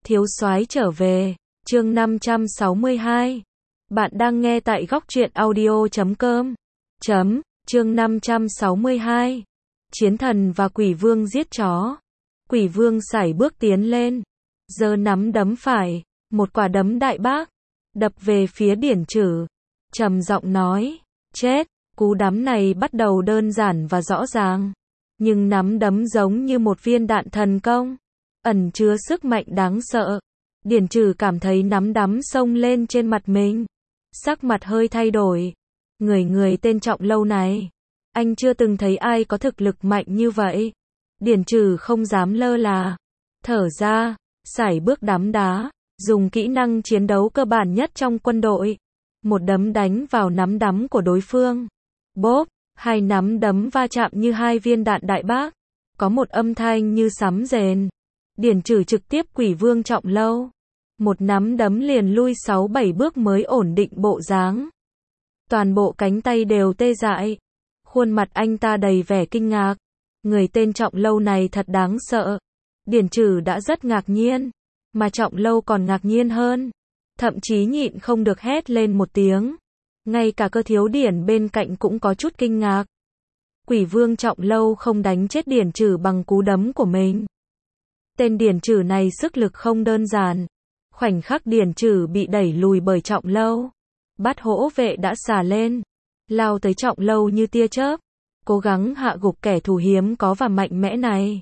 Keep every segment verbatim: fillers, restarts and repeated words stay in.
Thiếu soái trở về, chương năm trăm sáu mươi hai. Bạn đang nghe tại góc truyện audio chấm com. Chấm, chương năm trăm sáu mươi hai. Chiến thần và quỷ vương giết chó. Quỷ vương sải bước tiến lên, giơ nắm đấm phải, một quả đấm đại bác, đập về phía Điển Trử. Trầm giọng nói, chết. Cú đấm này bắt đầu đơn giản và rõ ràng, nhưng nắm đấm giống như một viên đạn thần công, ẩn chứa sức mạnh đáng sợ. Điển Trử cảm thấy nắm đấm xông lên trên mặt mình, sắc mặt hơi thay đổi. Người người tên Trọng Lâu này, anh chưa từng thấy ai có thực lực mạnh như vậy. Điển Trử không dám lơ là, thở ra, sải bước đấm đá, dùng kỹ năng chiến đấu cơ bản nhất trong quân đội, một đấm đánh vào nắm đấm của đối phương. Bốp, hai nắm đấm va chạm như hai viên đạn đại bác, có một âm thanh như sấm rền. Điển Trử trực tiếp quỷ vương Trọng Lâu, một nắm đấm liền lui sáu bảy bước mới ổn định bộ dáng. Toàn bộ cánh tay đều tê dại, khuôn mặt anh ta đầy vẻ kinh ngạc. Người tên Trọng Lâu này thật đáng sợ. Điển Trử đã rất ngạc nhiên, mà Trọng Lâu còn ngạc nhiên hơn, thậm chí nhịn không được hét lên một tiếng. Ngay cả Cơ Thiếu Điển bên cạnh cũng có chút kinh ngạc. Quỷ vương Trọng Lâu không đánh chết Điển Trử bằng cú đấm của mình. Tên Điển Trử này sức lực không đơn giản. Khoảnh khắc Điển Trử bị đẩy lùi bởi Trọng Lâu, Bát Hổ Vệ đã xà lên, lao tới Trọng Lâu như tia chớp, cố gắng hạ gục kẻ thù hiếm có và mạnh mẽ này.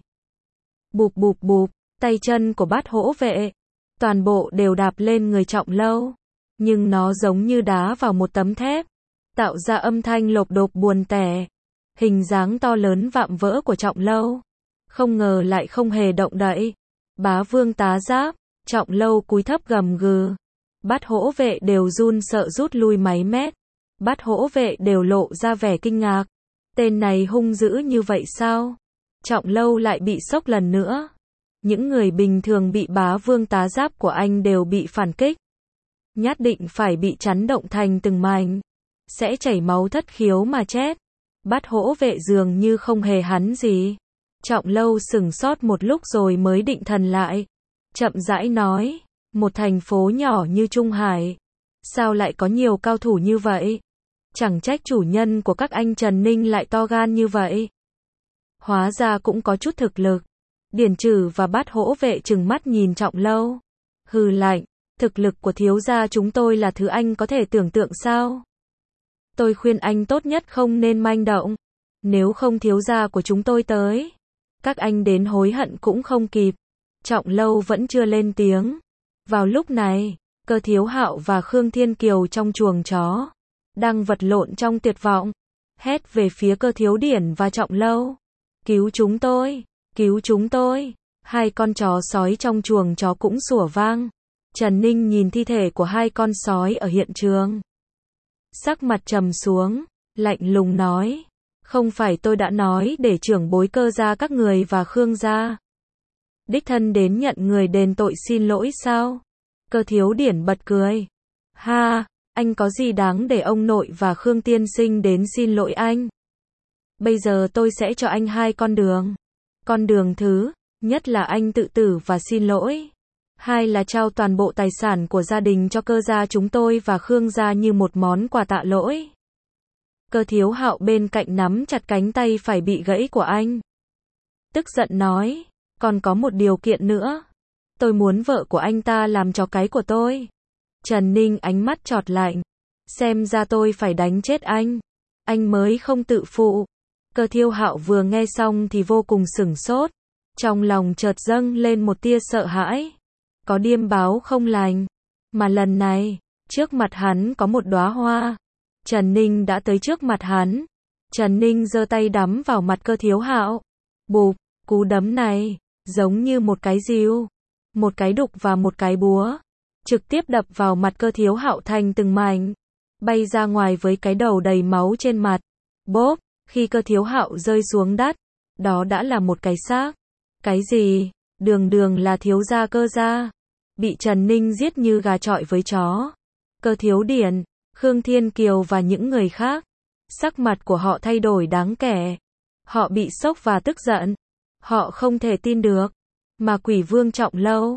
Bụp bụp bụp, tay chân của Bát Hổ Vệ, toàn bộ đều đạp lên người Trọng Lâu, nhưng nó giống như đá vào một tấm thép, tạo ra âm thanh lộp độp buồn tẻ. Hình dáng to lớn vạm vỡ của Trọng Lâu, không ngờ lại không hề động đậy. Bá vương tá giáp, Trọng Lâu cúi thấp gầm gừ. Bát Hổ Vệ đều run sợ rút lui mấy mét. Bát Hổ Vệ đều lộ ra vẻ kinh ngạc. Tên này hung dữ như vậy sao? Trọng Lâu lại bị sốc lần nữa. Những người bình thường bị bá vương tá giáp của anh đều bị phản kích, nhất định phải bị chấn động thành từng mảnh, sẽ chảy máu thất khiếu mà chết. Bát Hổ Vệ dường như không hề hắn gì. Trọng Lâu sững sốt một lúc rồi mới định thần lại, chậm rãi nói, một thành phố nhỏ như Trung Hải, sao lại có nhiều cao thủ như vậy? Chẳng trách chủ nhân của các anh Trần Ninh lại to gan như vậy. Hóa ra cũng có chút thực lực. Điển Trử và Bát Hổ Vệ trừng mắt nhìn Trọng Lâu, hừ lạnh, thực lực của thiếu gia chúng tôi là thứ anh có thể tưởng tượng sao? Tôi khuyên anh tốt nhất không nên manh động, nếu không thiếu gia của chúng tôi tới, các anh đến hối hận cũng không kịp. Trọng Lâu vẫn chưa lên tiếng. Vào lúc này, Cơ Thiếu Hạo và Khương Thiên Kiều trong chuồng chó, đang vật lộn trong tuyệt vọng, hét về phía Cơ Thiếu Điển và Trọng Lâu. Cứu chúng tôi, cứu chúng tôi. Hai con chó sói trong chuồng chó cũng sủa vang. Trần Ninh nhìn thi thể của hai con sói ở hiện trường, sắc mặt trầm xuống, lạnh lùng nói, không phải tôi đã nói để trưởng bối Cơ gia các người và Khương gia đích thân đến nhận người đền tội xin lỗi sao? Cơ Thiếu Điển bật cười. Ha, anh có gì đáng để ông nội và Khương tiên sinh đến xin lỗi anh? Bây giờ tôi sẽ cho anh hai con đường. Con đường thứ nhất là anh tự tử và xin lỗi. Hai là trao toàn bộ tài sản của gia đình cho Cơ gia chúng tôi và Khương gia như một món quà tạ lỗi. Cơ Thiếu Hạo bên cạnh nắm chặt cánh tay phải bị gãy của anh, tức giận nói, còn có một điều kiện nữa. Tôi muốn vợ của anh ta làm chó cái của tôi. Trần Ninh ánh mắt chọt lạnh. Xem ra tôi phải đánh chết anh, anh mới không tự phụ. Cơ Thiếu Hạo vừa nghe xong thì vô cùng sửng sốt, trong lòng chợt dâng lên một tia sợ hãi. Có điềm báo không lành, mà lần này, trước mặt hắn có một đóa hoa. Trần Ninh đã tới trước mặt hắn. Trần Ninh giơ tay đấm vào mặt Cơ Thiếu Hạo. Bụp, cú đấm này giống như một cái rìu, một cái đục và một cái búa, trực tiếp đập vào mặt Cơ Thiếu Hạo thành từng mảnh, bay ra ngoài với cái đầu đầy máu trên mặt. Bốp, khi Cơ Thiếu Hạo rơi xuống đất, đó đã là một cái xác. Cái gì? Đường đường là thiếu gia Cơ gia, bị Trần Ninh giết như gà chọi với chó. Cơ Thiếu Điển, Khương Thiên Kiều và những người khác, sắc mặt của họ thay đổi đáng kể. Họ bị sốc và tức giận. Họ không thể tin được, mà quỷ vương Trọng Lâu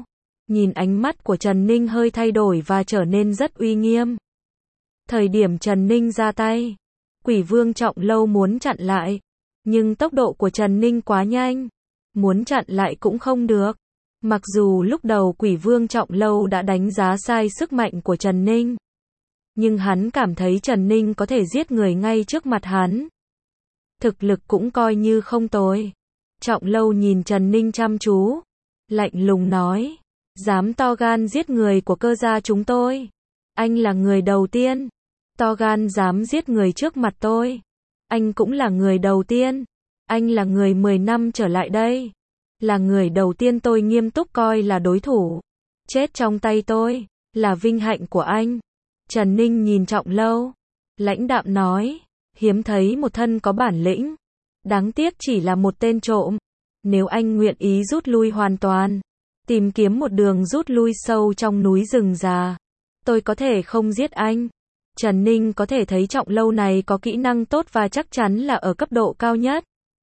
Nhìn ánh mắt của Trần Ninh hơi thay đổi và trở nên rất uy nghiêm. Thời điểm Trần Ninh ra tay, Quỷ Vương Trọng Lâu muốn chặn lại, nhưng tốc độ của Trần Ninh quá nhanh, muốn chặn lại cũng không được. Mặc dù lúc đầu Quỷ Vương Trọng Lâu đã đánh giá sai sức mạnh của Trần Ninh, nhưng hắn cảm thấy Trần Ninh có thể giết người ngay trước mặt hắn. Thực lực cũng coi như không tồi. Trọng Lâu nhìn Trần Ninh chăm chú, lạnh lùng nói, dám to gan giết người của cơ gia chúng tôi. Anh là người đầu tiên. To gan dám giết người trước mặt tôi. Anh cũng là người đầu tiên. Anh là người mười năm trở lại đây. Là người đầu tiên tôi nghiêm túc coi là đối thủ. Chết trong tay tôi, là vinh hạnh của anh. Trần Ninh nhìn Trọng Lâu, lãnh đạm nói, hiếm thấy một thân có bản lĩnh. Đáng tiếc chỉ là một tên trộm. Nếu anh nguyện ý rút lui hoàn toàn, tìm kiếm một đường rút lui sâu trong núi rừng già, tôi có thể không giết anh. Trần Ninh có thể thấy Trọng Lâu này có kỹ năng tốt và chắc chắn là ở cấp độ cao nhất.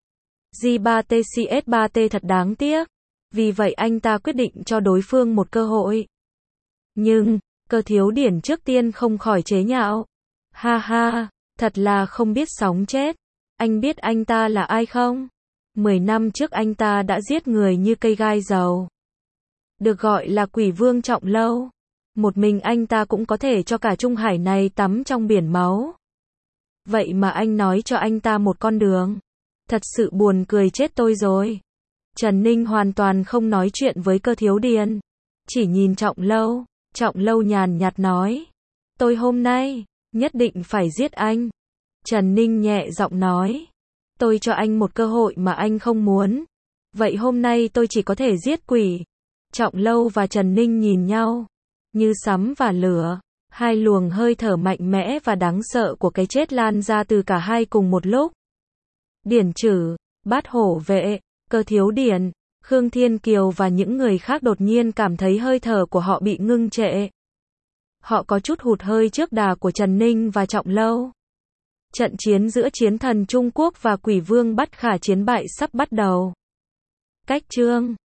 G ba T C S ba T thật đáng tiếc. Vì vậy anh ta quyết định cho đối phương một cơ hội. Nhưng, Cơ Thiếu Điển trước tiên không khỏi chế nhạo. Ha ha, thật là không biết sống chết. Anh biết anh ta là ai không? Mười năm trước anh ta đã giết người như cây gai dầu. Được gọi là Quỷ Vương Trọng Lâu. Một mình anh ta cũng có thể cho cả Trung Hải này tắm trong biển máu. Vậy mà anh nói cho anh ta một con đường. Thật sự buồn cười chết tôi rồi. Trần Ninh hoàn toàn không nói chuyện với Cơ Thiếu Điền. Chỉ nhìn Trọng Lâu. Trọng Lâu nhàn nhạt nói. Tôi hôm nay, nhất định phải giết anh. Trần Ninh nhẹ giọng nói. Tôi cho anh một cơ hội mà anh không muốn. Vậy hôm nay tôi chỉ có thể giết quỷ. Trọng Lâu và Trần Ninh nhìn nhau. Như sấm và lửa. Hai luồng hơi thở mạnh mẽ và đáng sợ của cái chết lan ra từ cả hai cùng một lúc. Điển Trử, Bát Hổ Vệ, Cơ Thiếu Điển, Khương Thiên Kiều và những người khác đột nhiên cảm thấy hơi thở của họ bị ngưng trệ. Họ có chút hụt hơi trước đà của Trần Ninh và Trọng Lâu. Trận chiến giữa Chiến Thần Trung Quốc và Quỷ Vương Bất Khả chiến bại sắp bắt đầu. Cách chương